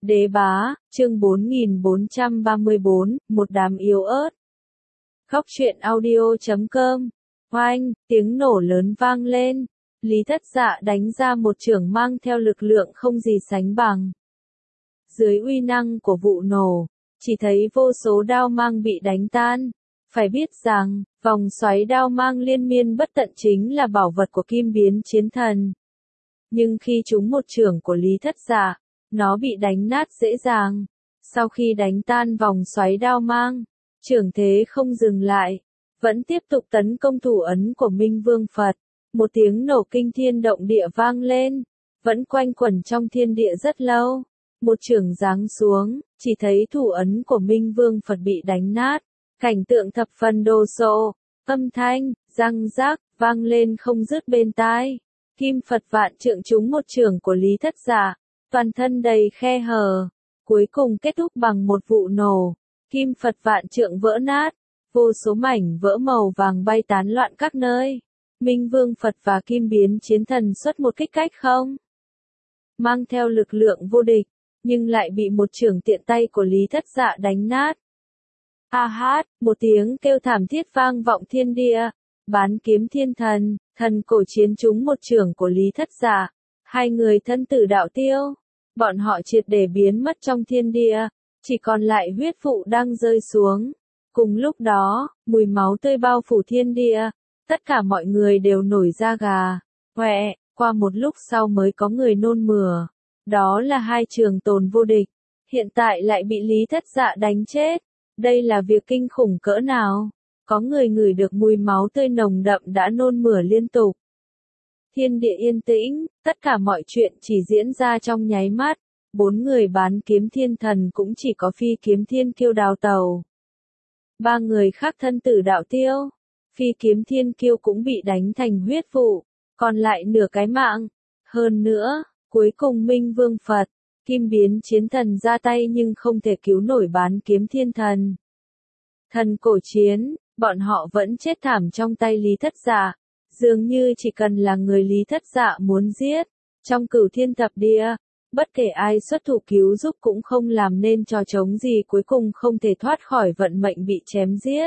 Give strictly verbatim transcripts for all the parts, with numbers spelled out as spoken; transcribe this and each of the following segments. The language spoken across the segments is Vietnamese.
Đế bá, chương bốn nghìn bốn trăm ba mươi bốn, một đám yếu ớt. Góc truyện audio chấm com. Oanh, tiếng nổ lớn vang lên. Lý Thất Dạ đánh ra một chưởng mang theo lực lượng không gì sánh bằng. Dưới uy năng của vụ nổ, chỉ thấy vô số đao mang bị đánh tan. Phải biết rằng, vòng xoáy đao mang liên miên bất tận chính là bảo vật của Kim Biến Chiến Thần. Nhưng khi trúng một chưởng của Lý Thất Dạ, nó bị đánh nát dễ dàng. Sau khi đánh tan vòng xoáy đao mang, chưởng thế không dừng lại, vẫn tiếp tục tấn công thủ ấn của Minh Vương Phật. Một tiếng nổ kinh thiên động địa vang lên, vẫn quanh quẩn trong thiên địa rất lâu. Một chưởng giáng xuống, chỉ thấy thủ ấn của Minh Vương Phật bị đánh nát. Cảnh tượng thập phần đồ sộ, âm thanh, răng rác, vang lên không dứt bên tai. Kim Phật vạn trượng trúng một chưởng của Lý Thất Dạ, toàn thân đầy khe hở, cuối cùng kết thúc bằng một vụ nổ. Kim Phật vạn trượng vỡ nát, vô số mảnh vỡ màu vàng bay tán loạn các nơi. Minh Vương Phật và Kim Biến Chiến Thần xuất một kích cách không mang theo lực lượng vô địch, nhưng lại bị một chưởng tiện tay của Lý Thất Dạ đánh nát. A hát, một tiếng kêu thảm thiết vang vọng thiên địa. Bán Kiếm Thiên Thần, thần cổ chiến trúng một chưởng của Lý Thất Dạ. Hai người thân tử đạo tiêu. Bọn họ triệt để biến mất trong thiên địa, chỉ còn lại huyết vụ đang rơi xuống. Cùng lúc đó, mùi máu tươi bao phủ thiên địa, tất cả mọi người đều nổi da gà. Quẹ, qua một lúc sau mới có người nôn mửa. Đó là hai trường tồn vô địch, hiện tại lại bị Lý Thất Dạ đánh chết. Đây là việc kinh khủng cỡ nào? Có người ngửi được mùi máu tươi nồng đậm đã nôn mửa liên tục. Thiên địa yên tĩnh, tất cả mọi chuyện chỉ diễn ra trong nháy mắt. Bốn người bán kiếm thiên thần cũng chỉ có Phi Kiếm Thiên Kiêu đào tàu. Ba người khác thân tử đạo tiêu. Phi Kiếm Thiên Kiêu cũng bị đánh thành huyết vụ, còn lại nửa cái mạng. Hơn nữa, cuối cùng Minh Vương Phật, Kim Biến Chiến Thần ra tay nhưng không thể cứu nổi bán kiếm thiên thần. Thần cổ chiến, bọn họ vẫn chết thảm trong tay Lý Thất Dạ. Dường như chỉ cần là người Lý Thất Dạ muốn giết, trong cửu thiên thập địa, bất kể ai xuất thủ cứu giúp cũng không làm nên trò trống gì, cuối cùng không thể thoát khỏi vận mệnh bị chém giết.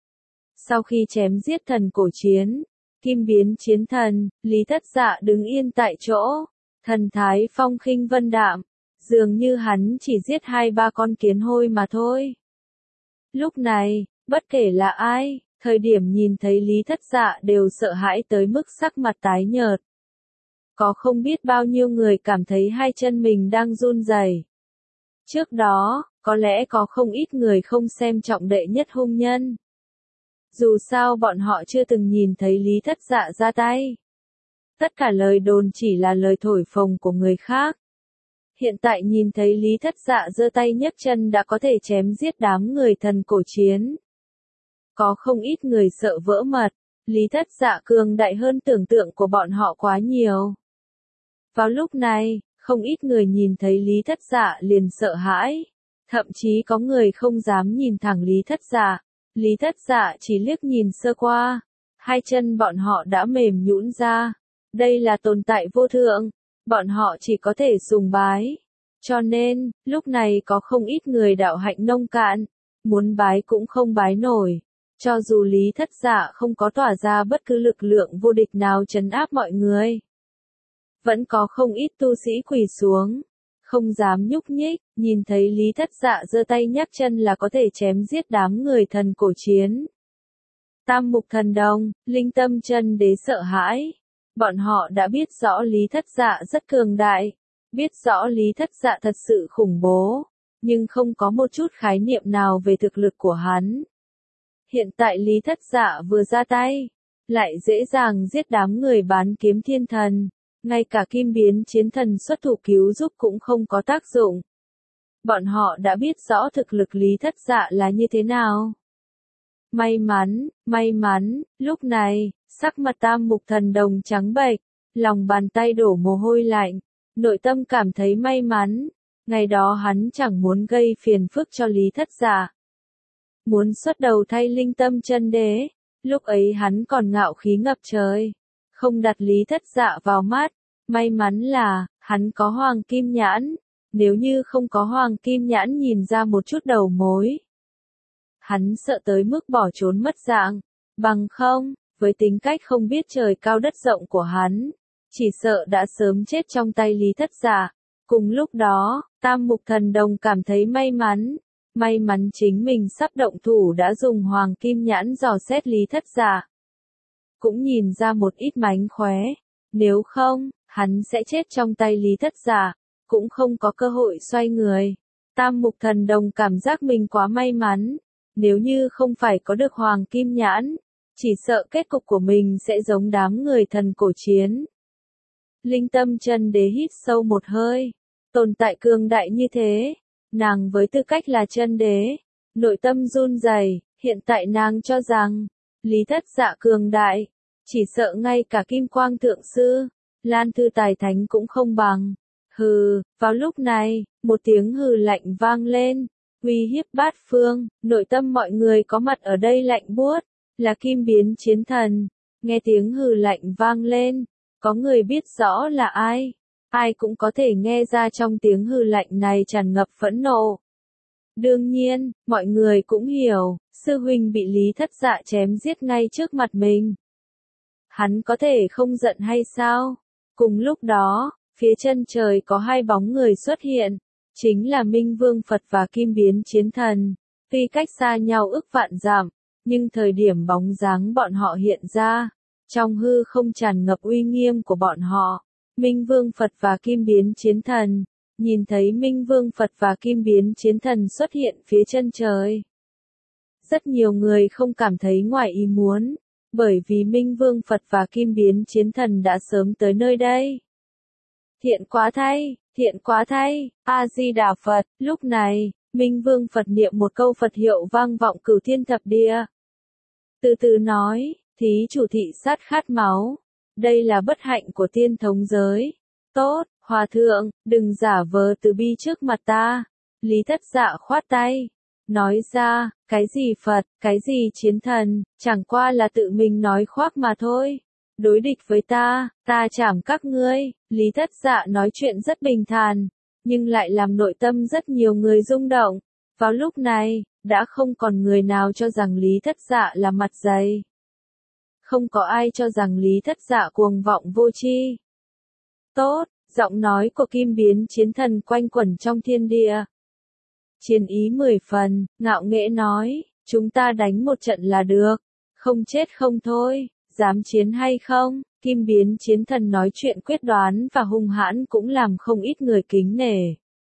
Sau khi chém giết thần cổ chiến, Kim Biến Chiến Thần, Lý Thất Dạ đứng yên tại chỗ, thần thái phong khinh vân đạm, dường như hắn chỉ giết hai ba con kiến hôi mà thôi. Lúc này, bất kể là ai, thời điểm nhìn thấy Lý Thất Dạ đều sợ hãi tới mức sắc mặt tái nhợt. Có không biết bao nhiêu người cảm thấy hai chân mình đang run rẩy. Trước đó, có lẽ có không ít người không xem trọng đệ nhất hung nhân. Dù sao bọn họ chưa từng nhìn thấy Lý Thất Dạ ra tay. Tất cả lời đồn chỉ là lời thổi phồng của người khác. Hiện tại nhìn thấy Lý Thất Dạ giơ tay nhấc chân đã có thể chém giết đám người thần cổ chiến. Có không ít người sợ vỡ mật, Lý Thất Dạ cường đại hơn tưởng tượng của bọn họ quá nhiều. Vào lúc này, không ít người nhìn thấy Lý Thất Dạ liền sợ hãi. Thậm chí có người không dám nhìn thẳng Lý Thất Dạ. Lý Thất Dạ chỉ liếc nhìn sơ qua, hai chân bọn họ đã mềm nhũn ra. Đây là tồn tại vô thượng, bọn họ chỉ có thể sùng bái. Cho nên, lúc này có không ít người đạo hạnh nông cạn, muốn bái cũng không bái nổi. Cho dù Lý Thất Dạ không có tỏa ra bất cứ lực lượng vô địch nào trấn áp mọi người, vẫn có không ít tu sĩ quỳ xuống, không dám nhúc nhích, nhìn thấy Lý Thất Dạ giơ tay nhấc chân là có thể chém giết đám người thần cổ chiến. Tam Mục Thần Đồng, Linh Tâm Chân Đế sợ hãi. Bọn họ đã biết rõ Lý Thất Dạ rất cường đại, biết rõ Lý Thất Dạ thật sự khủng bố, nhưng không có một chút khái niệm nào về thực lực của hắn. Hiện tại Lý Thất Dạ vừa ra tay, lại dễ dàng giết đám người bán kiếm thiên thần, ngay cả Kim Biến Chiến Thần xuất thủ cứu giúp cũng không có tác dụng. Bọn họ đã biết rõ thực lực Lý Thất Dạ là như thế nào. May mắn, may mắn, lúc này, sắc mặt Tam Mục Thần Đồng trắng bệch, lòng bàn tay đổ mồ hôi lạnh, nội tâm cảm thấy may mắn, ngày đó hắn chẳng muốn gây phiền phức cho Lý Thất Dạ. Muốn xuất đầu thay Linh Tâm Chân Đế, lúc ấy hắn còn ngạo khí ngập trời, không đặt Lý Thất Dạ vào mắt, may mắn là, hắn có Hoàng Kim Nhãn, nếu như không có Hoàng Kim Nhãn nhìn ra một chút đầu mối. Hắn sợ tới mức bỏ trốn mất dạng, bằng không, với tính cách không biết trời cao đất rộng của hắn, chỉ sợ đã sớm chết trong tay Lý Thất Dạ. Cùng lúc đó, Tam Mục Thần Đồng cảm thấy may mắn, may mắn chính mình sắp động thủ đã dùng Hoàng Kim Nhãn dò xét Lý Thất Dạ. Cũng nhìn ra một ít mánh khóe, nếu không, hắn sẽ chết trong tay Lý Thất Dạ, cũng không có cơ hội xoay người. Tam Mục Thần Đồng cảm giác mình quá may mắn, nếu như không phải có được Hoàng Kim Nhãn, chỉ sợ kết cục của mình sẽ giống đám người thần cổ chiến. Linh Tâm Chân Đế hít sâu một hơi, tồn tại cường đại như thế, nàng với tư cách là chân đế, nội tâm run rẩy, hiện tại nàng cho rằng, Lý Thất Dạ cường đại, chỉ sợ ngay cả Kim Quang Thượng Sư, Lan Thư Tài Thánh cũng không bằng. Hừ, vào lúc này, một tiếng hừ lạnh vang lên, uy hiếp bát phương, nội tâm mọi người có mặt ở đây lạnh buốt, là Kim Biến Chiến Thần. Nghe tiếng hừ lạnh vang lên, có người biết rõ là ai, ai cũng có thể nghe ra trong tiếng hừ lạnh này tràn ngập phẫn nộ. Đương nhiên, mọi người cũng hiểu, sư huynh bị Lý Thất Dạ chém giết ngay trước mặt mình. Hắn có thể không giận hay sao? Cùng lúc đó, phía chân trời có hai bóng người xuất hiện, chính là Minh Vương Phật và Kim Biến Chiến Thần. Tuy cách xa nhau ức vạn dặm, nhưng thời điểm bóng dáng bọn họ hiện ra, trong hư không tràn ngập uy nghiêm của bọn họ. Minh Vương Phật và Kim Biến Chiến Thần, nhìn thấy Minh Vương Phật và Kim Biến Chiến Thần xuất hiện phía chân trời. Rất nhiều người không cảm thấy ngoài ý muốn, bởi vì Minh Vương Phật và Kim Biến Chiến Thần đã sớm tới nơi đây. Thiện quá thay, thiện quá thay, A-di-đà Phật. Lúc này, Minh Vương Phật niệm một câu Phật hiệu vang vọng cửu thiên thập địa. Từ từ nói, thí chủ thị sát khát máu. Đây là bất hạnh của tiên thống giới. Tốt, hòa thượng, đừng giả vờ từ bi trước mặt ta. Lý Thất Dạ khoát tay. Nói ra, cái gì Phật, cái gì chiến thần, chẳng qua là tự mình nói khoác mà thôi. Đối địch với ta, ta chảm các ngươi. Lý Thất Dạ nói chuyện rất bình thản, nhưng lại làm nội tâm rất nhiều người rung động. Vào lúc này, đã không còn người nào cho rằng Lý Thất Dạ là mặt dày. Không có ai cho rằng Lý Thất Dạ cuồng vọng vô tri. Tốt, giọng nói của Kim Biến Chiến Thần quanh quẩn trong thiên địa. Chiến ý mười phần, ngạo nghễ nói, chúng ta đánh một trận là được, không chết không thôi, dám chiến hay không? Kim Biến Chiến Thần nói chuyện quyết đoán và hung hãn cũng làm không ít người kính nể.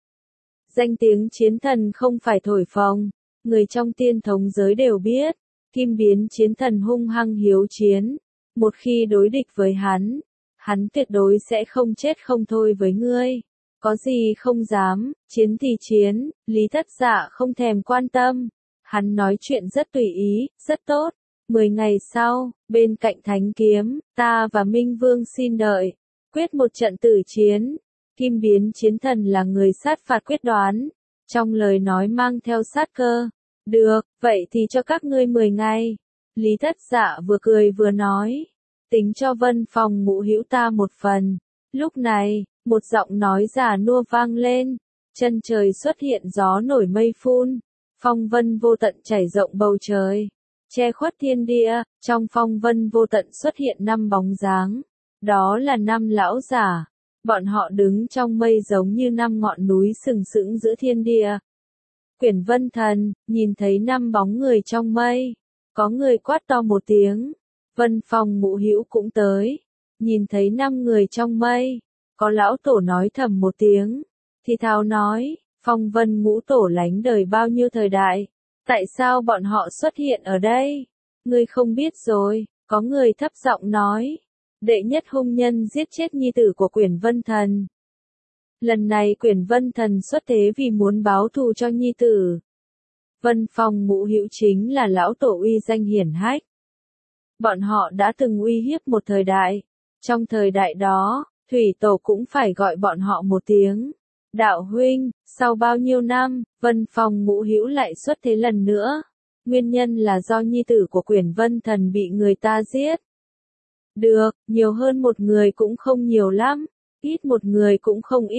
Danh tiếng chiến thần không phải thổi phồng, người trong tiên thống giới đều biết, Kim Biến Chiến Thần hung hăng hiếu chiến, một khi đối địch với hắn, hắn tuyệt đối sẽ không chết không thôi với ngươi. Có gì không dám, chiến thì chiến, Lý Thất Dạ không thèm quan tâm. Hắn nói chuyện rất tùy ý, rất tốt. Mười ngày sau, bên cạnh Thánh Kiếm, ta và Minh Vương xin đợi, quyết một trận tử chiến. Kim Biến Chiến Thần là người sát phạt quyết đoán, trong lời nói mang theo sát cơ. Được, vậy thì cho các ngươi mười ngày. Lý Thất Dạ vừa cười vừa nói, tính cho Vân Phòng Ngũ Hữu ta một phần. Lúc này, một giọng nói già nua vang lên, chân trời xuất hiện gió nổi mây phun, phong vân vô tận chảy rộng bầu trời, che khuất thiên địa, trong phong vân vô tận xuất hiện năm bóng dáng, đó là năm lão giả, bọn họ đứng trong mây giống như năm ngọn núi sừng sững giữa thiên địa. Quyển Vân Thần, nhìn thấy năm bóng người trong mây, có người quát to một tiếng, Vân Phòng Ngũ Hữu cũng tới, nhìn thấy năm người trong mây. Có lão tổ nói thầm một tiếng, thì thào nói, Phong Vân Ngũ Tổ lánh đời bao nhiêu thời đại, tại sao bọn họ xuất hiện ở đây? Ngươi không biết rồi, có người thấp giọng nói, đệ nhất hung nhân giết chết nhi tử của Quyển Vân Thần. Lần này Quyển Vân Thần xuất thế vì muốn báo thù cho nhi tử. Vân Phong Ngũ Hữu chính là lão tổ uy danh hiển hách. Bọn họ đã từng uy hiếp một thời đại, trong thời đại đó, Thủy Tổ cũng phải gọi bọn họ một tiếng. Đạo huynh, sau bao nhiêu năm, Vân Phong Ngũ Hữu lại xuất thế lần nữa. Nguyên nhân là do nhi tử của Quyển Vân Thần bị người ta giết. Được, nhiều hơn một người cũng không nhiều lắm, ít một người cũng không ít.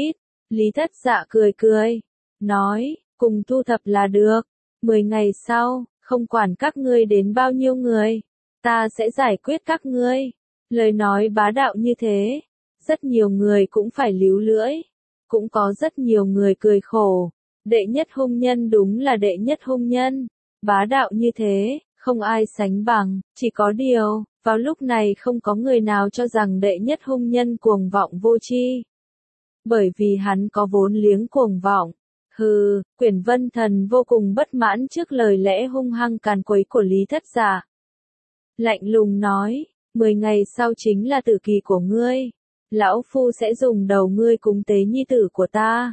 Lý Thất Dạ cười cười, nói, cùng thu thập là được. Mười ngày sau, không quản các ngươi đến bao nhiêu người, ta sẽ giải quyết các ngươi. Lời nói bá đạo như thế, rất nhiều người cũng phải líu lưỡi. Cũng có rất nhiều người cười khổ. Đệ nhất hung nhân đúng là đệ nhất hung nhân. Bá đạo như thế, không ai sánh bằng, chỉ có điều, vào lúc này không có người nào cho rằng đệ nhất hung nhân cuồng vọng vô tri. Bởi vì hắn có vốn liếng cuồng vọng. Hừ, Quyển Vân Thần vô cùng bất mãn trước lời lẽ hung hăng càn quấy của Lý Thất Dạ. Lạnh lùng nói, mười ngày sau chính là tử kỳ của ngươi. Lão Phu sẽ dùng đầu ngươi cúng tế nhi tử của ta.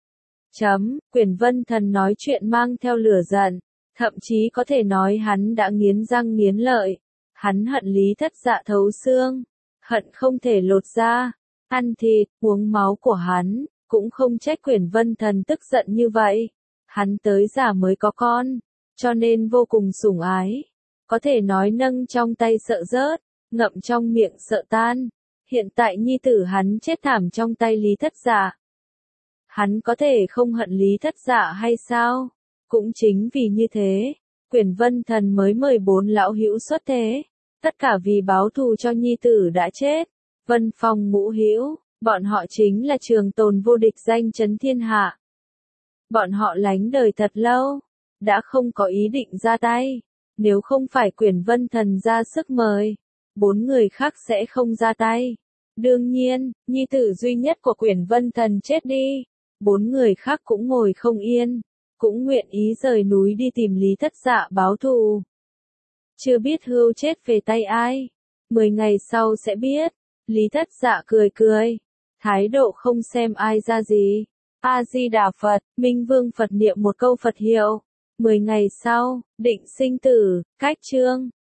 Chấm, Quyển Vân Thần nói chuyện mang theo lửa giận. Thậm chí có thể nói hắn đã nghiến răng nghiến lợi. Hắn hận Lý Thất Dạ thấu xương. Hận không thể lột ra. Ăn thịt, uống máu của hắn. Cũng không trách Quyển Vân Thần tức giận như vậy. Hắn tới già mới có con. Cho nên vô cùng sủng ái. Có thể nói nâng trong tay sợ rớt. Ngậm trong miệng sợ tan. Hiện tại nhi tử hắn chết thảm trong tay Lý Thất Dạ. Hắn có thể không hận Lý Thất Dạ hay sao? Cũng chính vì như thế, Quyển Vân Thần mới mời bốn lão hữu xuất thế. Tất cả vì báo thù cho nhi tử đã chết. Vân Phong ngũ hữu, bọn họ chính là trường tồn vô địch danh chấn thiên hạ. Bọn họ lánh đời thật lâu, đã không có ý định ra tay. Nếu không phải Quyển Vân Thần ra sức mời, bốn người khác sẽ không ra tay. Đương nhiên, nhi tử duy nhất của Quyển Vân Thần chết đi. Bốn người khác cũng ngồi không yên, cũng nguyện ý rời núi đi tìm Lý Thất Dạ báo thù. Chưa biết hươu chết về tay ai, mười ngày sau sẽ biết. Lý Thất Dạ cười cười, thái độ không xem ai ra gì. A-di-đà Phật, Minh Vương Phật niệm một câu Phật hiệu. Mười ngày sau, định sinh tử, cách chương.